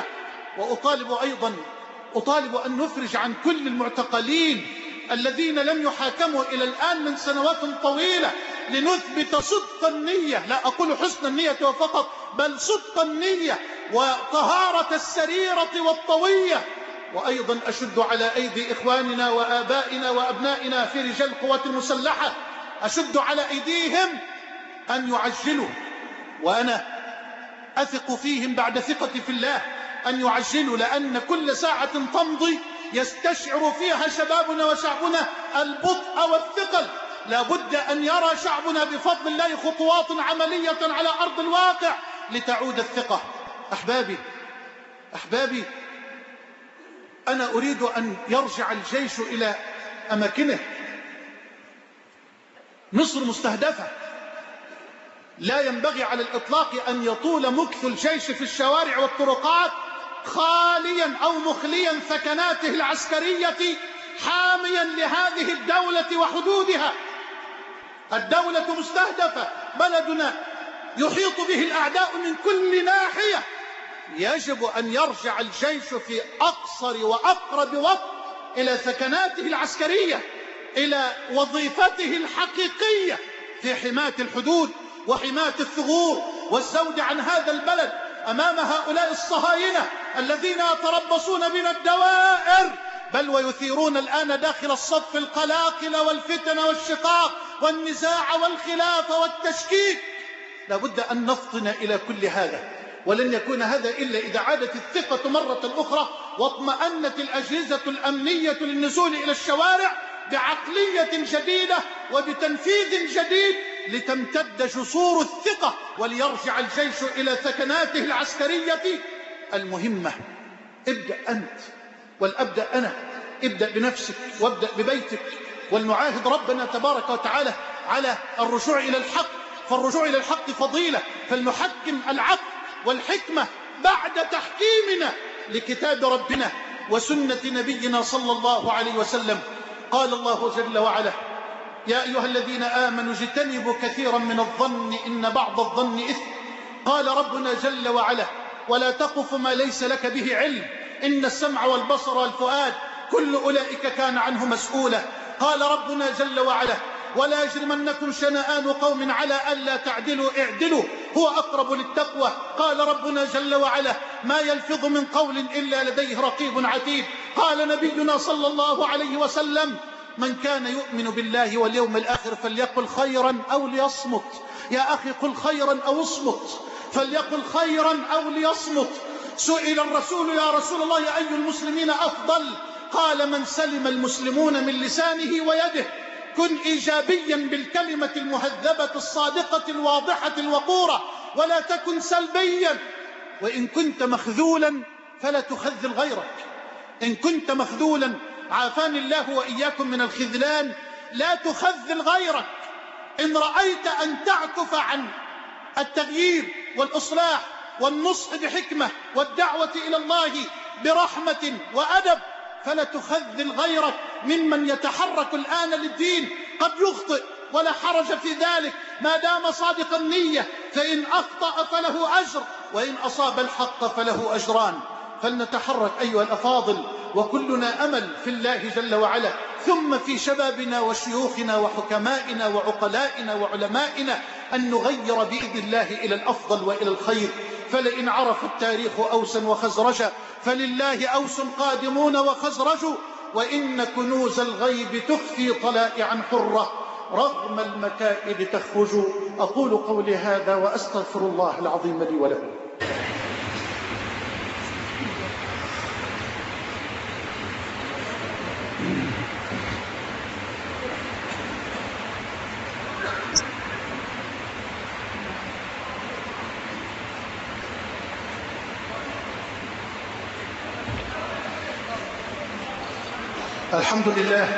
وأطالب أن نفرج عن كل المعتقلين الذين لم يحاكموا إلى الآن من سنوات طويلة لنثبت صدق النية، لا أقول حسن النية فقط، بل صدق النية وطهارة السريرة والطوية. وأيضا أشد على أيدي إخواننا وآبائنا وأبنائنا في رجال القوات المسلحة، أشد على أيديهم أن يعجلوا، وأنا أثق فيهم بعد ثقتي في الله أن يعجلوا، لأن كل ساعة تمضي يستشعر فيها شبابنا وشعبنا البطء والثقل. لا بد أن يرى شعبنا بفضل الله خطوات عملية على أرض الواقع لتعود الثقة. أحبابي، أنا أريد أن يرجع الجيش إلى أماكنه. مصر مستهدفة، لا ينبغي على الإطلاق أن يطول مكث الجيش في الشوارع والطرقات خاليا أو مخليا ثكناته العسكرية حاميا لهذه الدولة وحدودها. الدولة مستهدفة، بلدنا يحيط به الأعداء من كل ناحية. يجب أن يرجع الجيش في أقصر وأقرب وقت إلى ثكناته العسكرية، إلى وظيفته الحقيقية في حماية الحدود وحماية الثغور والزود عن هذا البلد أمام هؤلاء الصهاينة الذين يتربصون بنا الدوائر، بل ويثيرون الآن داخل الصف القلاقل والفتن والشقاق والنزاع والخلاف والتشكيك. لابد أن نفطن إلى كل هذا، ولن يكون هذا إلا إذا عادت الثقة مرة أخرى واطمأنت الأجهزة الأمنية للنزول إلى الشوارع بعقلية جديدة وبتنفيذ جديد لتمتد جسور الثقة وليرجع الجيش إلى ثكناته العسكرية المهمة. ابدأ أنت ولأبدأ أنا، ابدأ بنفسك وابدأ ببيتك، ولنعاهد ربنا تبارك وتعالى على الرجوع إلى الحق، فالرجوع إلى الحق فضيلة، فلنحكم العقل والحكمة بعد تحكيمنا لكتاب ربنا وسنة نبينا صلى الله عليه وسلم. قال الله جل وعلا: يا أيها الذين آمنوا اجتنبوا كثيرا من الظن إن بعض الظن إثم. قال ربنا جل وعلا: ولا تقف ما ليس لك به علم إن السمع والبصر والفؤاد كل أولئك كان عنه مسؤولا. قال ربنا جل وعلا: ولا يجرمنكم شنآن قوم على ألا تعدلوا اعدلوا هو أقرب للتقوى. قال ربنا جل وعلا: ما يلفظ من قول إلا لديه رقيب عتيد. قال نبينا صلى الله عليه وسلم: من كان يؤمن بالله واليوم الآخر فليقل خيرا أو ليصمت. يا أخي قل خيرا أو اصمت، فليقل خيرا أو ليصمت. سئل الرسول: يا رسول الله أي المسلمين أفضل؟ قال: من سلم المسلمون من لسانه ويده. كن إيجابيا بالكلمة المهذبة الصادقة الواضحة الوقورة، ولا تكن سلبيا. وإن كنت مخذولا فلا تخذل غيرك. إن كنت مخذولا، عافاني الله وإياكم من الخذلان، لا تخذل غيرك. إن رأيت أن تعكف عن التغيير والإصلاح والنصح بحكمة والدعوة إلى الله برحمة وأدب، فلا تخذل غيرك ممن يتحرك الآن للدين. قد يخطئ ولا حرج في ذلك ما دام صادق النية، فإن أخطأ فله أجر، وإن أصاب الحق فله أجران. فلنتحرك أيها الأفاضل، وكلنا أمل في الله جل وعلا، ثم في شبابنا وشيوخنا وحكمائنا وعقلائنا وعلمائنا أن نغير بإذن الله إلى الأفضل وإلى الخير. فلئن عرف التاريخ أوسا وخزرجا فلله أوس قادمون وخزرج، وإن كنوز الغيب تخفي طلائعا حرة رغم المكائد تخرج. أقول قولي هذا وأستغفر الله العظيم لي ولكم. الحمد لله،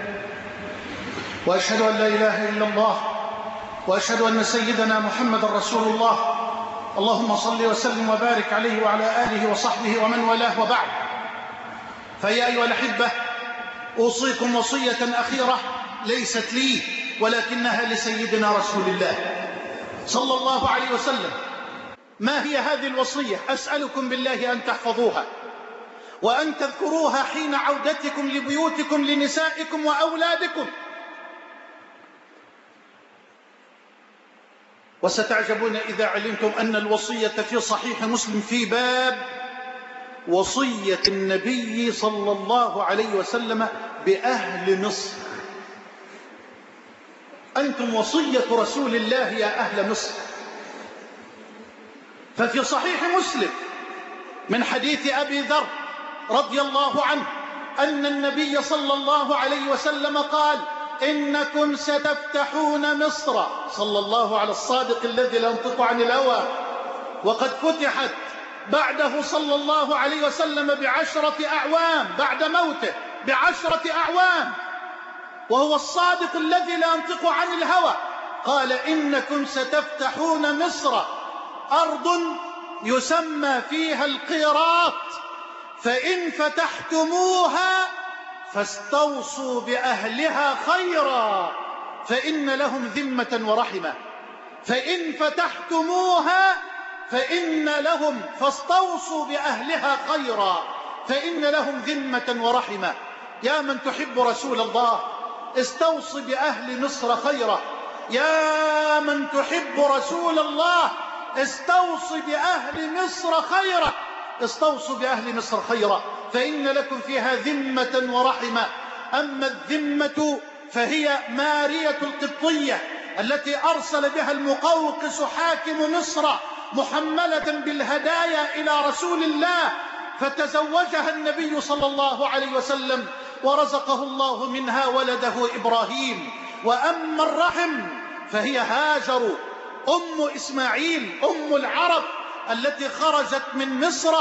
وأشهد أن لا إله إلا الله، وأشهد أن سيدنا محمد رسول الله. اللهم صل وسلم وبارك عليه وعلى آله وصحبه ومن والاه، وبعد. فيا أيها الأحبة، أوصيكم وصية أخيرة ليست لي ولكنها لسيدنا رسول الله صلى الله عليه وسلم. ما هي هذه الوصية؟ أسألكم بالله أن تحفظوها وأن تذكروها حين عودتكم لبيوتكم لنسائكم وأولادكم. وستعجبون إذا علمتم أن الوصية في صحيح مسلم في باب وصية النبي صلى الله عليه وسلم بأهل مصر. أنتم وصية رسول الله يا أهل مصر. ففي صحيح مسلم من حديث أبي ذر رضي الله عنه أن النبي صلى الله عليه وسلم قال: إنكم ستفتحون مصر، صلى الله على الصادق الذي لا ينطق عن الهوى، وقد فتحت بعده صلى الله عليه وسلم ب10 أعوام بعد موته، ب10 أعوام، وهو الصادق الذي لا ينطق عن الهوى. قال: إنكم ستفتحون مصر، أرض يسمى فيها القيراط، فإن فتحتموها فاستوصوا بأهلها خيرا فإن لهم ذمة ورحمة. فإن فتحتموها فاستوصوا بأهلها خيرا فإن لهم ذمة ورحمة. يا من تحب رسول الله، استوصي بأهل مصر خيرا. يا من تحب رسول الله، استوصي بأهل مصر خيرا. استوصوا بأهل مصر خيرا فإن لكم فيها ذمة ورحمة. أما الذمة فهي مارية القبطية التي أرسل بها المقوقس حاكم مصر محملة بالهدايا إلى رسول الله، فتزوجها النبي صلى الله عليه وسلم ورزقه الله منها ولده إبراهيم. وأما الرحم فهي هاجر أم إسماعيل أم العرب التي خرجت من مصر.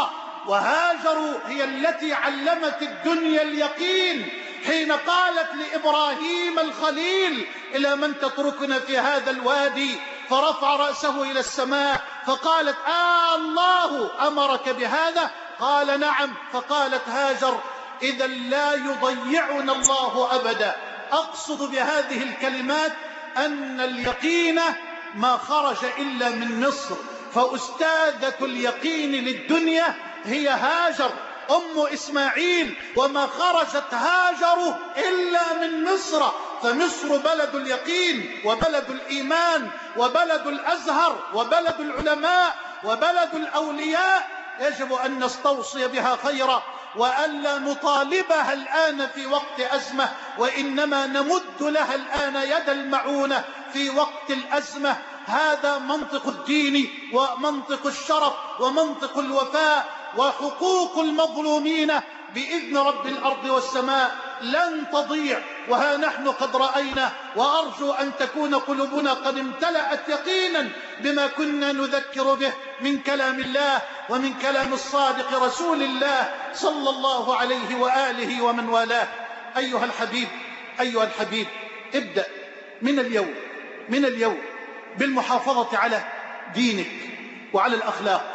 وهاجر هي التي علمت الدنيا اليقين حين قالت لإبراهيم الخليل: إلى من تتركنا في هذا الوادي؟ فرفع رأسه إلى السماء فقالت: الله أمرك بهذا؟ قال: نعم. فقالت هاجر: إذا لا يضيعنا الله أبدا. أقصد بهذه الكلمات أن اليقين ما خرج إلا من مصر، فأستاذة اليقين للدنيا هي هاجر أم إسماعيل، وما خرجت هاجر إلا من مصر. فمصر بلد اليقين وبلد الإيمان وبلد الأزهر وبلد العلماء وبلد الأولياء. يجب أن نستوصي بها خيرا وألا نطالبها الآن في وقت أزمة، وإنما نمد لها الآن يد المعونة في وقت الأزمة. هذا منطق الدين ومنطق الشرف ومنطق الوفاء. وحقوق المظلومين بإذن رب الأرض والسماء لن تضيع، وها نحن قد رأينا. وأرجو أن تكون قلوبنا قد امتلأت يقينا بما كنا نذكر به من كلام الله ومن كلام الصادق رسول الله صلى الله عليه وآله ومن والاه. أيها الحبيب، ابدأ من اليوم بالمحافظة على دينك وعلى الأخلاق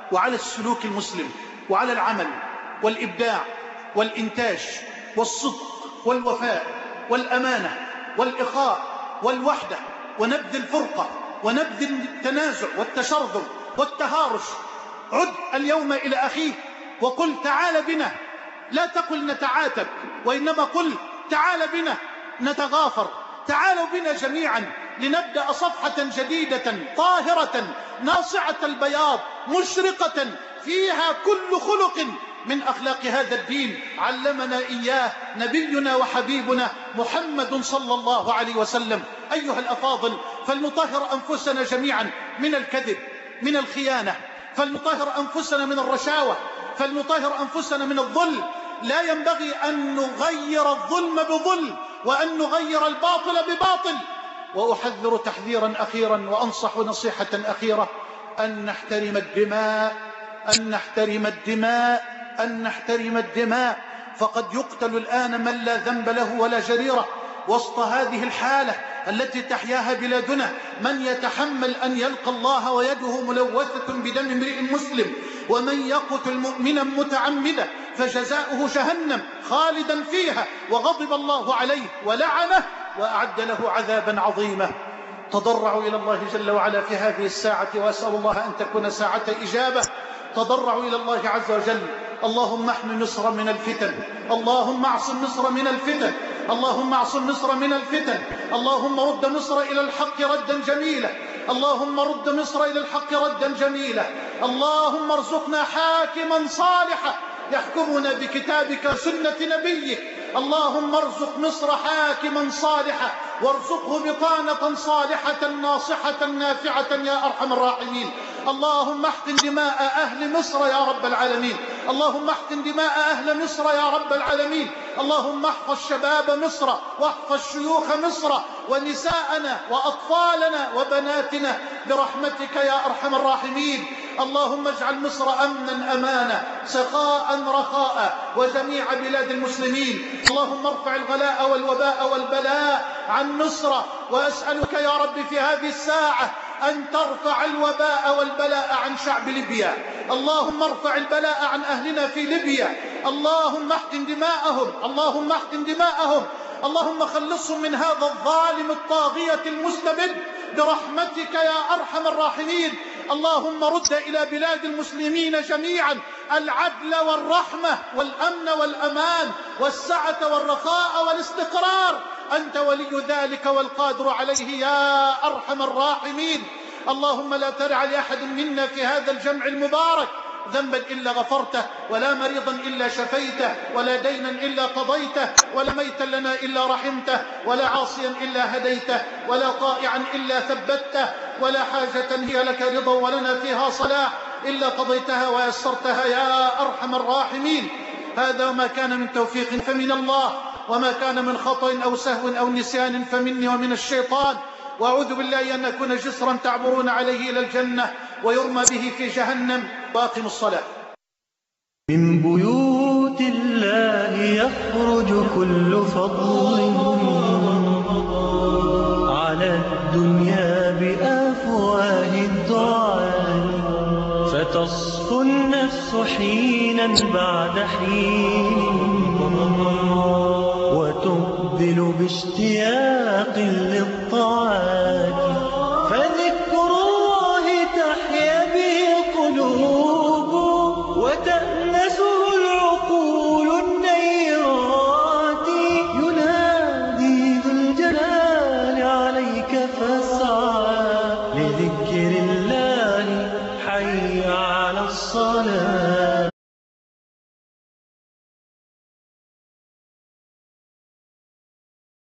وعلى السلوك المسلم وعلى العمل والإبداع والإنتاج والصدق والوفاء والأمانة والإخاء والوحدة ونبذ الفرقة ونبذ التنازع والتشرذم والتهارش. عد اليوم إلى أخيك وقل تعال بنا، لا تقل نتعاتب، وإنما قل تعال بنا نتغافر، تعالوا بنا جميعا لنبدأ صفحة جديدة طاهرة ناصعة البياض مشرقة فيها كل خلق من أخلاق هذا الدين علمنا إياه نبينا وحبيبنا محمد صلى الله عليه وسلم. أيها الأفاضل، فلنطهر أنفسنا جميعا من الكذب، من الخيانة، فلنطهر أنفسنا من الرشاوة، فلنطهر أنفسنا من الظلم. لا ينبغي أن نغير الظلم بظلم وأن نغير الباطل بباطل. وأحذر تحذيرا أخيرا وأنصح نصيحة أخيرة: أن نحترم الدماء، أن نحترم الدماء، أن نحترم الدماء. فقد يقتل الآن من لا ذنب له ولا جريرة وسط هذه الحالة التي تحياها بلادنا. من يتحمل أن يلقى الله ويده ملوثة بدم امرئ مسلم؟ ومن يقتل مؤمنا متعمدا فجزاؤه جهنم خالدا فيها وغضب الله عليه ولعنه وأعد له عذابا عظيما. تضرعوا إلى الله جل وعلا في هذه الساعة، وأسأل الله أن تكون ساعة إجابة. تضرعوا إلى الله عز وجل: اللهم احمي مصر من الفتن، اللهم اعصم مصر من الفتن، اللهم اعصم مصر من الفتن، اللهم رد مصر إلى الحق ردا جميلا، اللهم رد مصر إلى الحق ردا جميلا. اللهم ارزقنا حاكما صالحا يحكمنا بكتابك سنة نبيك. اللهم ارزق مصر حاكما صالحا وارزقه بطانة صالحة ناصحة نافعة يا أرحم الراحمين. اللهم احقن دماء أهل مصر يا رب العالمين، اللهم احقن دماء أهل مصر يا رب العالمين. اللهم احفظ شباب مصر واحفظ شيوخ مصر ونساءنا وأطفالنا وبناتنا برحمتك يا أرحم الراحمين. اللهم اجعل مصر أمنا أمانا سخاء رخاء وجميع بلاد المسلمين. اللهم ارفع الغلاء والوباء والبلاء عن مصر، وأسألك يا رب في هذه الساعة أن ترفع الوباء والبلاء عن شعب ليبيا. اللهم ارفع البلاء عن أهلنا في ليبيا. اللهم احقن دماءهم، اللهم احقن دماءهم، اللهم خلصهم من هذا الظالم الطاغية المستبد برحمتك يا أرحم الراحمين. اللهم رد إلى بلاد المسلمين جميعا العدل والرحمة والأمن والأمان والسعة والرخاء والاستقرار. أنت ولي ذلك والقادر عليه يا أرحم الراحمين. اللهم لا تدع لأحد منا في هذا الجمع المبارك ذنبا إلا غفرته، ولا مريضا إلا شفيته، ولا دينا إلا قضيته، ولا ميتا لنا إلا رحمته، ولا عاصيا إلا هديته، ولا طائعا إلا ثبته، ولا حاجة هي لك رضا ولنا فيها صلاح إلا قضيتها ويسرتها يا أرحم الراحمين. هذا وما كان من توفيق فمن الله، وما كان من خطأ أو سهو أو نسيان فمني ومن الشيطان. وأعوذ بالله أن أكون جسرا تعبرون عليه إلى الجنة ويرمى به في جهنم. وأقم الصلاة. من بيوت الله يخرج كل فضل على الدنيا بأفواه الدعاء، فتصفو النفس حينا بعد حين وتقبل باشتياق للطاعات، فذكر الله تحيا به القلوب وتأنسه العقول النيرات. ينادي ذو الجلال عليك فاسعى لذكر الله، حي على الصلاة.